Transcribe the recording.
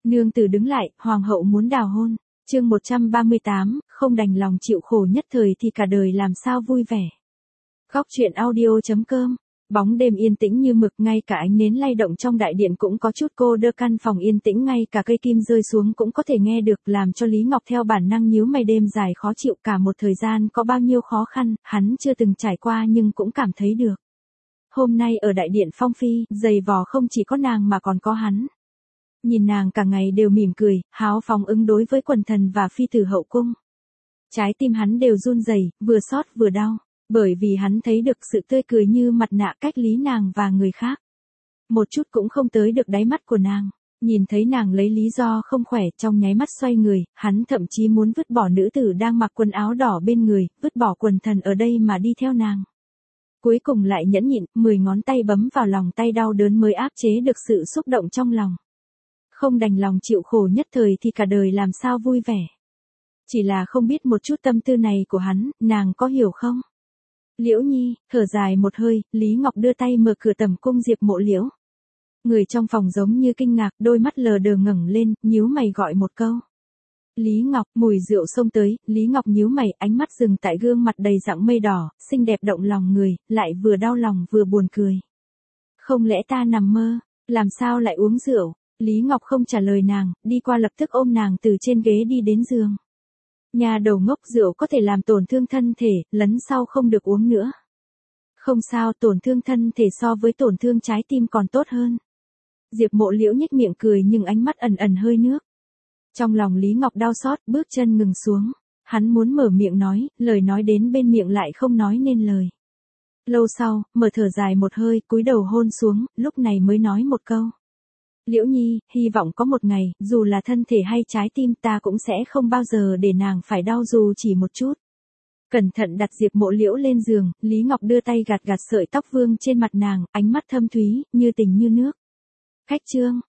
Nương tử đứng lại, hoàng hậu muốn đào hôn. Chương 138, không đành lòng chịu khổ nhất thời thì cả đời làm sao vui vẻ. Góc truyện audio.com. Bóng đêm yên tĩnh như mực, ngay cả ánh nến lay động trong đại điện cũng có chút cô đơ, căn phòng yên tĩnh ngay cả cây kim rơi xuống cũng có thể nghe được, làm cho Lý Ngọc theo bản năng nhíu mày. Đêm dài khó chịu, cả một thời gian có bao nhiêu khó khăn, hắn chưa từng trải qua nhưng cũng cảm thấy được. Hôm nay ở đại điện Phong Phi, giày vò không chỉ có nàng mà còn có hắn. Nhìn nàng cả ngày đều mỉm cười, háo phóng ứng đối với quần thần và phi tử hậu cung. Trái tim hắn đều run rẩy, vừa xót vừa đau, bởi vì hắn thấy được sự tươi cười như mặt nạ cách lý nàng và người khác. Một chút cũng không tới được đáy mắt của nàng. Nhìn thấy nàng lấy lý do không khỏe, trong nháy mắt xoay người, hắn thậm chí muốn vứt bỏ nữ tử đang mặc quần áo đỏ bên người, vứt bỏ quần thần ở đây mà đi theo nàng. Cuối cùng lại nhẫn nhịn, 10 ngón tay bấm vào lòng tay, đau đớn mới áp chế được sự xúc động trong lòng. Không đành lòng chịu khổ nhất thời thì cả đời làm sao vui vẻ. Chỉ là không biết một chút tâm tư này của hắn, nàng có hiểu không? Liễu Nhi, thở dài một hơi, Lý Ngọc đưa tay mở cửa tẩm cung Diệp Mộ Liễu. Người trong phòng giống như kinh ngạc, đôi mắt lờ đờ ngẩng lên, nhíu mày gọi một câu. Lý Ngọc, mùi rượu xông tới, Lý Ngọc nhíu mày, ánh mắt dừng tại gương mặt đầy dặng mây đỏ, xinh đẹp động lòng người, lại vừa đau lòng vừa buồn cười. Không lẽ ta nằm mơ, làm sao lại uống rượu? Lý Ngọc không trả lời nàng, đi qua lập tức ôm nàng từ trên ghế đi đến giường. Nhà đầu ngốc, rượu có thể làm tổn thương thân thể, lấn sau không được uống nữa. Không sao, tổn thương thân thể so với tổn thương trái tim còn tốt hơn. Diệp Mộ Liễu nhếch miệng cười nhưng ánh mắt ẩn ẩn hơi nước. Trong lòng Lý Ngọc đau xót, bước chân ngừng xuống. Hắn muốn mở miệng nói, lời nói đến bên miệng lại không nói nên lời. Lâu sau, mở thở dài một hơi, cúi đầu hôn xuống, lúc này mới nói một câu. Liễu Nhi, hy vọng có một ngày, dù là thân thể hay trái tim, ta cũng sẽ không bao giờ để nàng phải đau dù chỉ một chút. Cẩn thận đặt Diệp Mộ Liễu lên giường, Lý Ngọc đưa tay gạt gạt sợi tóc vương trên mặt nàng, ánh mắt thâm thúy, như tình như nước. Khách trương,